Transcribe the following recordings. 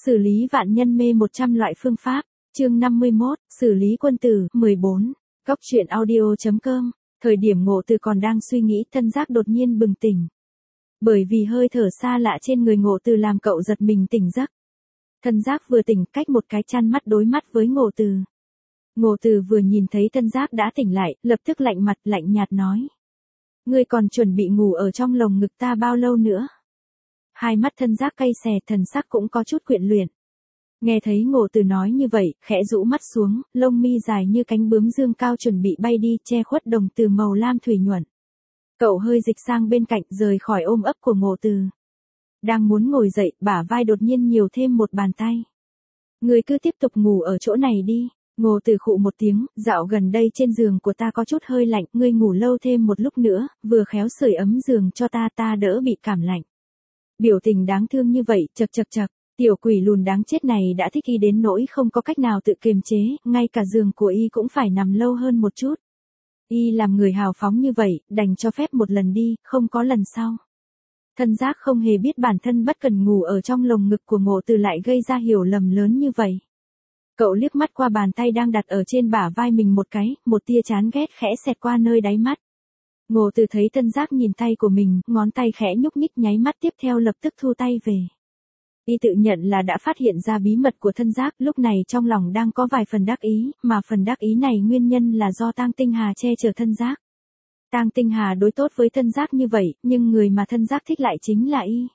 Xử lý vạn nhân mê 100 loại phương pháp, chương 51, xử lý quân tử, 14. Góc truyện audio.com, thời điểm Ngộ Từ còn đang suy nghĩ, thân giác đột nhiên bừng tỉnh. Bởi vì hơi thở xa lạ trên người Ngộ Từ làm cậu giật mình tỉnh giấc. Thân giác vừa tỉnh, cách một cái chăn mắt đối mắt với Ngộ Từ. Ngộ Từ vừa nhìn thấy thân giác đã tỉnh lại, lập tức lạnh mặt lạnh nhạt nói. Ngươi còn chuẩn bị ngủ ở trong lồng ngực ta bao lâu nữa? Hai mắt thân giác cay xè, thần sắc cũng có chút quyện luyện. Nghe thấy Ngộ Từ nói như vậy, khẽ rũ mắt xuống, lông mi dài như cánh bướm dương cao chuẩn bị bay đi, che khuất đồng từ màu lam thủy nhuận. Cậu hơi dịch sang bên cạnh, rời khỏi ôm ấp của Ngộ Từ. Đang muốn ngồi dậy, bả vai đột nhiên nhiều thêm một bàn tay. Ngươi cứ tiếp tục ngủ ở chỗ này đi. Ngộ Từ khụ một tiếng, dạo gần đây trên giường của ta có chút hơi lạnh, ngươi ngủ lâu thêm một lúc nữa, vừa khéo sưởi ấm giường cho ta đỡ bị cảm lạnh. Biểu tình đáng thương như vậy, chật, tiểu quỷ lùn đáng chết này đã thích y đến nỗi không có cách nào tự kiềm chế, ngay cả giường của y cũng phải nằm lâu hơn một chút. Y làm người hào phóng như vậy, đành cho phép một lần đi, không có lần sau. Thân giác không hề biết bản thân bất cần ngủ ở trong lồng ngực của Ngộ Từ lại gây ra hiểu lầm lớn như vậy. Cậu liếc mắt qua bàn tay đang đặt ở trên bả vai mình một cái, một tia chán ghét khẽ xẹt qua nơi đáy mắt. Ngộ Từ thấy thân giác nhìn tay của mình, ngón tay khẽ nhúc nhích nháy mắt tiếp theo lập tức thu tay về. Y tự nhận là đã phát hiện ra bí mật của thân giác, lúc này trong lòng đang có vài phần đắc ý, mà phần đắc ý này nguyên nhân là do Tang Tinh Hà che chở thân giác. Tang Tinh Hà đối tốt với thân giác như vậy, nhưng người mà thân giác thích lại chính là y.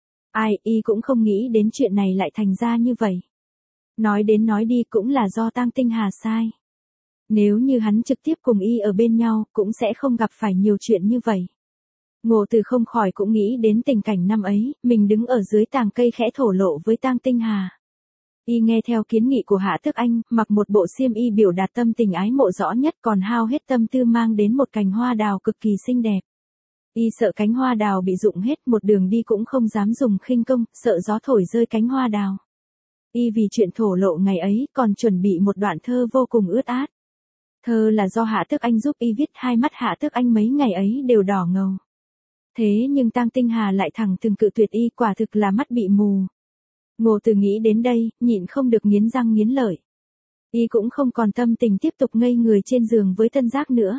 Y cũng không nghĩ đến chuyện này lại thành ra như vậy. Nói đến nói đi cũng là do Tang Tinh Hà sai. Nếu như hắn trực tiếp cùng y ở bên nhau, cũng sẽ không gặp phải nhiều chuyện như vậy. Ngộ Từ không khỏi cũng nghĩ đến tình cảnh năm ấy, mình đứng ở dưới tàng cây khẽ thổ lộ với Tang Tinh Hà. Y nghe theo kiến nghị của Hạ Tước Anh, mặc một bộ xiêm y biểu đạt tâm tình ái mộ rõ nhất, còn hao hết tâm tư mang đến một cành hoa đào cực kỳ xinh đẹp. Y sợ cánh hoa đào bị rụng hết, một đường đi cũng không dám dùng khinh công, sợ gió thổi rơi cánh hoa đào. Y vì chuyện thổ lộ ngày ấy, còn chuẩn bị một đoạn thơ vô cùng ướt át. Thơ là do Hạ Tước Anh giúp y viết, hai mắt Hạ Tước Anh mấy ngày ấy đều đỏ ngầu. Thế nhưng Tang Tinh Hà lại thẳng thừng cự tuyệt y, quả thực là mắt bị mù. Ngộ Từ nghĩ đến đây, nhịn không được nghiến răng nghiến lợi. Y cũng không còn tâm tình tiếp tục ngây người trên giường với thân giác nữa.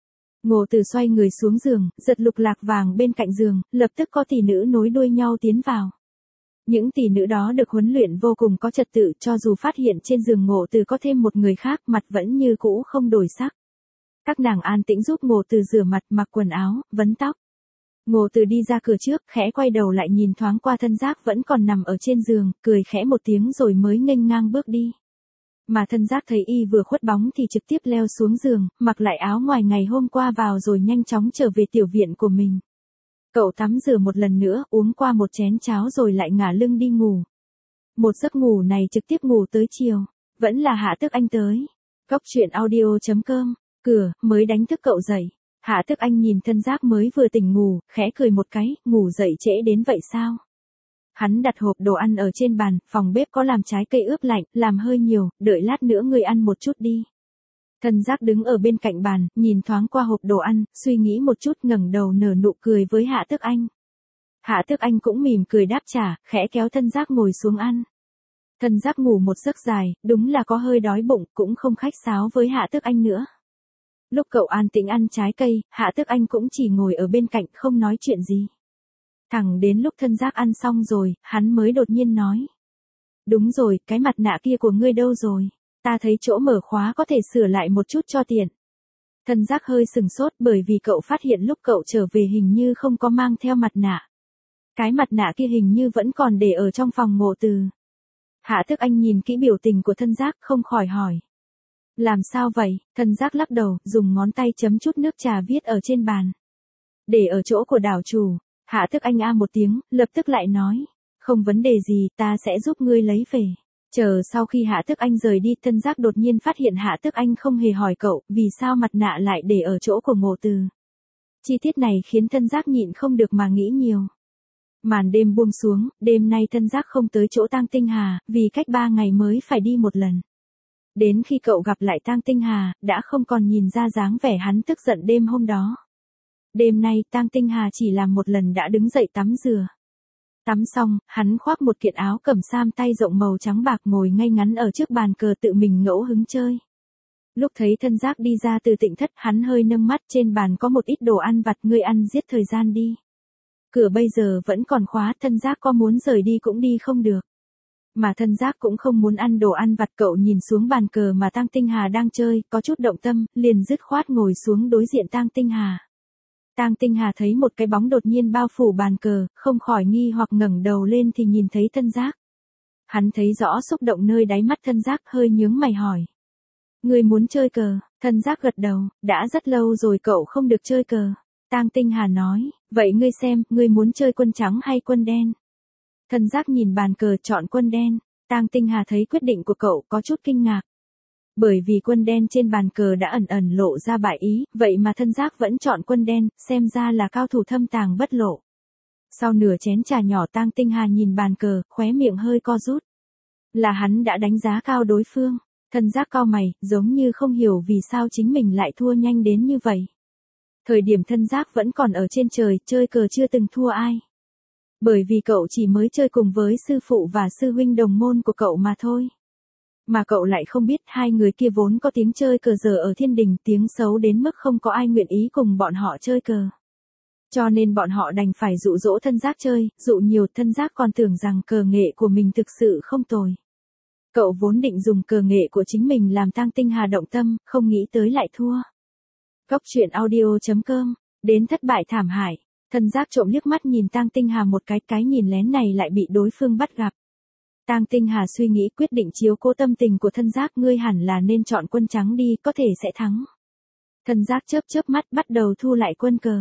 Ngộ Từ xoay người xuống giường, giật lục lạc vàng bên cạnh giường, lập tức có tỷ nữ nối đuôi nhau tiến vào. Những tỷ nữ đó được huấn luyện vô cùng có trật tự, cho dù phát hiện trên giường Ngộ Từ có thêm một người khác, mặt vẫn như cũ không đổi sắc. Các nàng an tĩnh giúp Ngộ Từ rửa mặt, mặc quần áo, vấn tóc. Ngộ Từ đi ra cửa trước, khẽ quay đầu lại nhìn thoáng qua thân giác vẫn còn nằm ở trên giường, cười khẽ một tiếng rồi mới nghênh ngang bước đi. Mà thân giác thấy y vừa khuất bóng thì trực tiếp leo xuống giường, mặc lại áo ngoài ngày hôm qua vào rồi nhanh chóng trở về tiểu viện của mình. Cậu tắm rửa một lần nữa, uống qua một chén cháo rồi lại ngả lưng đi ngủ. Một giấc ngủ này trực tiếp ngủ tới chiều, vẫn là Hạ Tước Anh tới. Góc truyện audio.com, cửa, mới đánh thức cậu dậy. Hạ Tước Anh nhìn thân giác mới vừa tỉnh ngủ, khẽ cười một cái, ngủ dậy trễ đến vậy sao? Hắn đặt hộp đồ ăn ở trên bàn, phòng bếp có làm trái cây ướp lạnh, làm hơi nhiều, đợi lát nữa ngươi ăn một chút đi. Thân giác đứng ở bên cạnh bàn, nhìn thoáng qua hộp đồ ăn, suy nghĩ một chút ngẩng đầu nở nụ cười với Hạ Tước Anh. Hạ Tước Anh cũng mỉm cười đáp trả, khẽ kéo thân giác ngồi xuống ăn. Thân giác ngủ một giấc dài, đúng là có hơi đói bụng, cũng không khách sáo với Hạ Tước Anh nữa. Lúc cậu an tĩnh ăn trái cây, Hạ Tước Anh cũng chỉ ngồi ở bên cạnh không nói chuyện gì. Thẳng đến lúc thân giác ăn xong rồi, hắn mới đột nhiên nói. Đúng rồi, cái mặt nạ kia của ngươi đâu rồi? Ta thấy chỗ mở khóa có thể sửa lại một chút cho tiện. Thân giác hơi sừng sốt bởi vì cậu phát hiện lúc cậu trở về hình như không có mang theo mặt nạ. Cái mặt nạ kia hình như vẫn còn để ở trong phòng Ngộ Từ. Hạ Tước Anh nhìn kỹ biểu tình của thân giác không khỏi hỏi. Làm sao vậy? Thân giác lắc đầu, dùng ngón tay chấm chút nước trà viết ở trên bàn. Để ở chỗ của đảo chủ. Hạ Tước Anh một tiếng, lập tức lại nói. Không vấn đề gì, ta sẽ giúp ngươi lấy về. Chờ sau khi Hạ Tước Anh rời đi, thân giác đột nhiên phát hiện Hạ Tước Anh không hề hỏi cậu, vì sao mặt nạ lại để ở chỗ của Ngộ Từ. Chi tiết này khiến thân giác nhịn không được mà nghĩ nhiều. Màn đêm buông xuống, đêm nay thân giác không tới chỗ Tang Tinh Hà, vì cách 3 ngày mới phải đi một lần. Đến khi cậu gặp lại Tang Tinh Hà, đã không còn nhìn ra dáng vẻ hắn tức giận đêm hôm đó. Đêm nay Tang Tinh Hà chỉ làm một lần đã đứng dậy tắm rửa. Tắm xong, hắn khoác một kiện áo cẩm sam tay rộng màu trắng bạc ngồi ngay ngắn ở trước bàn cờ tự mình ngẫu hứng chơi. Lúc thấy thân giác đi ra từ tịnh thất, hắn hơi nâng mắt, trên bàn có một ít đồ ăn vặt, ngươi ăn giết thời gian đi. Cửa bây giờ vẫn còn khóa, thân giác có muốn rời đi cũng đi không được. Mà thân giác cũng không muốn ăn đồ ăn vặt. Cậu nhìn xuống bàn cờ mà Tang Tinh Hà đang chơi, có chút động tâm, liền dứt khoát ngồi xuống đối diện Tang Tinh Hà. Tang Tinh Hà thấy một cái bóng đột nhiên bao phủ bàn cờ, không khỏi nghi hoặc ngẩng đầu lên thì nhìn thấy thân giác. Hắn thấy rõ xúc động nơi đáy mắt thân giác, hơi nhướng mày hỏi. Ngươi muốn chơi cờ? Thân giác gật đầu, đã rất lâu rồi cậu không được chơi cờ. Tang Tinh Hà nói, vậy ngươi xem, ngươi muốn chơi quân trắng hay quân đen? Thân giác nhìn bàn cờ chọn quân đen. Tang Tinh Hà thấy quyết định của cậu có chút kinh ngạc. Bởi vì quân đen trên bàn cờ đã ẩn ẩn lộ ra bại ý, vậy mà thân giác vẫn chọn quân đen, xem ra là cao thủ thâm tàng bất lộ. Sau nửa chén trà nhỏ Tang Tinh Hà nhìn bàn cờ, khóe miệng hơi co rút. Là hắn đã đánh giá cao đối phương. Thân giác cau mày, giống như không hiểu vì sao chính mình lại thua nhanh đến như vậy. Thời điểm thân giác vẫn còn ở trên trời, chơi cờ chưa từng thua ai. Bởi vì cậu chỉ mới chơi cùng với sư phụ và sư huynh đồng môn của cậu mà thôi. Mà cậu lại không biết hai người kia vốn có tiếng chơi cờ giờ ở thiên đình, tiếng xấu đến mức không có ai nguyện ý cùng bọn họ chơi cờ. Cho nên bọn họ đành phải dụ dỗ thân giác chơi, dụ nhiều thân giác còn tưởng rằng cờ nghệ của mình thực sự không tồi. Cậu vốn định dùng cờ nghệ của chính mình làm Tang Tinh Hà động tâm, không nghĩ tới lại thua. Góc truyện audio.com, đến thất bại thảm hại, thân giác trộm liếc mắt nhìn Tang Tinh Hà một cái nhìn lén này lại bị đối phương bắt gặp. Tang Tinh Hà suy nghĩ quyết định chiếu cố tâm tình của thân giác, ngươi hẳn là nên chọn quân trắng đi, có thể sẽ thắng. Thân giác chớp mắt bắt đầu thu lại quân cờ.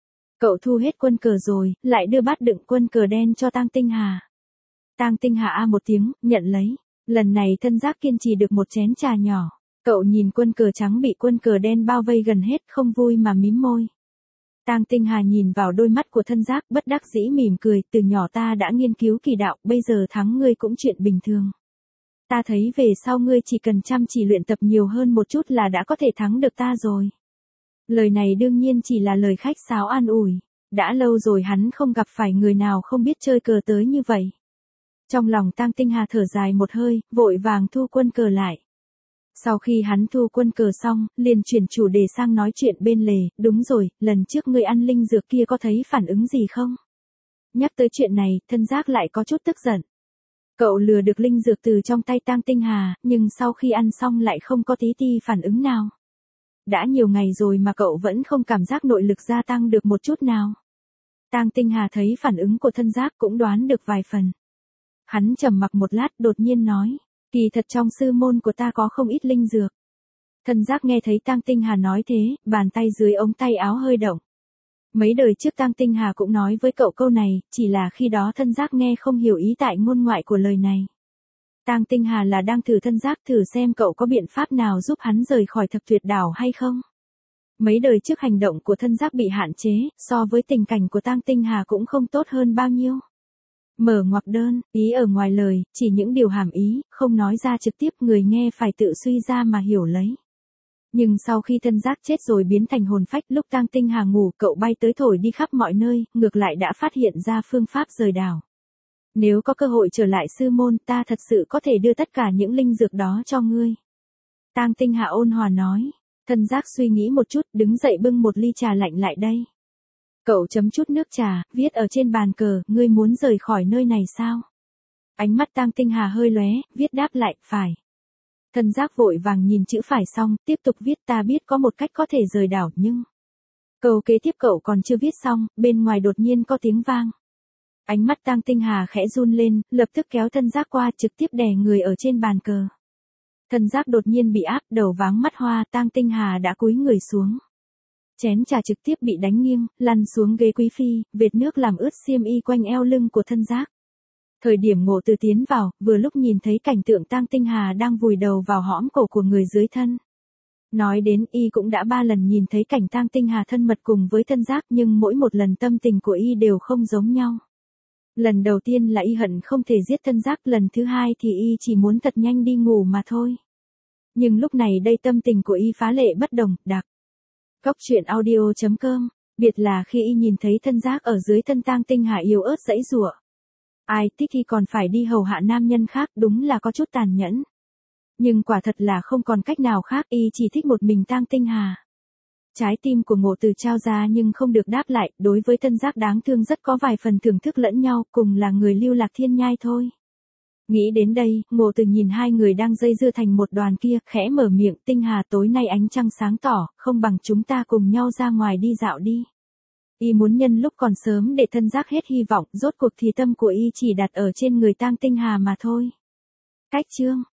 Cậu thu hết quân cờ rồi, lại đưa bát đựng quân cờ đen cho Tang Tinh Hà. Tang Tinh Hà a một tiếng, nhận lấy. Lần này thân giác kiên trì được một chén trà nhỏ. Cậu nhìn quân cờ trắng bị quân cờ đen bao vây gần hết, không vui mà mím môi. Tang Tinh Hà nhìn vào đôi mắt của thân giác, bất đắc dĩ mỉm cười, từ nhỏ ta đã nghiên cứu kỳ đạo, bây giờ thắng ngươi cũng chuyện bình thường. Ta thấy về sau ngươi chỉ cần chăm chỉ luyện tập nhiều hơn một chút là đã có thể thắng được ta rồi. Lời này đương nhiên chỉ là lời khách sáo an ủi. Đã lâu rồi hắn không gặp phải người nào không biết chơi cờ tới như vậy. Trong lòng Tang Tinh Hà thở dài một hơi, vội vàng thu quân cờ lại. Sau khi hắn thu quân cờ xong, liền chuyển chủ đề sang nói chuyện bên lề, đúng rồi, lần trước ngươi ăn linh dược kia có thấy phản ứng gì không? Nhắc tới chuyện này, thân giác lại có chút tức giận. Cậu lừa được linh dược từ trong tay Tang Tinh Hà, nhưng sau khi ăn xong lại không có tí ti phản ứng nào. Đã nhiều ngày rồi mà cậu vẫn không cảm giác nội lực gia tăng được một chút nào. Tang Tinh Hà thấy phản ứng của thân giác cũng đoán được vài phần. Hắn trầm mặc một lát đột nhiên nói, kỳ thật trong sư môn của ta có không ít linh dược. Thân giác nghe thấy Tang Tinh Hà nói thế, bàn tay dưới ống tay áo hơi động. Mấy đời trước Tang Tinh Hà cũng nói với cậu câu này, chỉ là khi đó thân giác nghe không hiểu ý tại ngôn ngoại của lời này. Tang Tinh Hà là đang thử thân giác, thử xem cậu có biện pháp nào giúp hắn rời khỏi Thập Tuyệt Đảo hay không. Mấy đời trước hành động của thân giác bị hạn chế, so với tình cảnh của Tang Tinh Hà cũng không tốt hơn bao nhiêu. Mở ngoặc đơn, ý ở ngoài lời, chỉ những điều hàm ý, không nói ra trực tiếp, người nghe phải tự suy ra mà hiểu lấy. Nhưng sau khi thân giác chết rồi biến thành hồn phách, lúc Tang Tinh Hà ngủ, cậu bay tới thổi đi khắp mọi nơi, ngược lại đã phát hiện ra phương pháp rời đảo. Nếu có cơ hội trở lại sư môn, ta thật sự có thể đưa tất cả những linh dược đó cho ngươi. Tang Tinh Hà ôn hòa nói. Thân giác suy nghĩ một chút, đứng dậy bưng một ly trà lạnh lại đây. Cậu chấm chút nước trà, viết ở trên bàn cờ, ngươi muốn rời khỏi nơi này sao? Ánh mắt Tang Tinh Hà hơi lóe, viết đáp lại, phải. Thân giác vội vàng nhìn chữ phải xong, tiếp tục viết, ta biết có một cách có thể rời đảo, nhưng... Câu kế tiếp cậu còn chưa viết xong, bên ngoài đột nhiên có tiếng vang. Ánh mắt Tang Tinh Hà khẽ run lên, lập tức kéo thân giác qua, trực tiếp đè người ở trên bàn cờ. Thân giác đột nhiên bị áp, đầu váng mắt hoa, Tang Tinh Hà đã cúi người xuống. Chén trà trực tiếp bị đánh nghiêng, lăn xuống ghế quý phi, vệt nước làm ướt xiêm y quanh eo lưng của thân giác. Thời điểm Ngộ Từ tiến vào, vừa lúc nhìn thấy cảnh tượng Tang Tinh Hà đang vùi đầu vào hõm cổ của người dưới thân. Nói đến y cũng đã 3 lần nhìn thấy cảnh Tang Tinh Hà thân mật cùng với thân giác, nhưng mỗi một lần tâm tình của y đều không giống nhau. Lần đầu tiên là y hận không thể giết thân giác, lần thứ hai thì y chỉ muốn thật nhanh đi ngủ mà thôi. Nhưng lúc này đây tâm tình của y phá lệ bất đồng, đặc. Góc truyện audio.com, biệt là khi y nhìn thấy thân giác ở dưới thân Tang Tinh Hà yếu ớt giãy giụa. Ai thích thì còn phải đi hầu hạ nam nhân khác, đúng là có chút tàn nhẫn. Nhưng quả thật là không còn cách nào khác, y chỉ thích một mình Tang Tinh Hà. Trái tim của Ngộ Từ trao ra nhưng không được đáp lại, đối với Tân Giác đáng thương rất có vài phần thưởng thức lẫn nhau, cùng là người lưu lạc thiên nhai thôi. Nghĩ đến đây, Ngộ Từ nhìn hai người đang dây dưa thành một đoàn kia, khẽ mở miệng, Tinh Hà tối nay ánh trăng sáng tỏ, không bằng chúng ta cùng nhau ra ngoài đi dạo đi. Y muốn nhân lúc còn sớm để Tân Giác hết hy vọng, rốt cuộc thì tâm của y chỉ đặt ở trên người Tang Tinh Hà mà thôi. Cách chương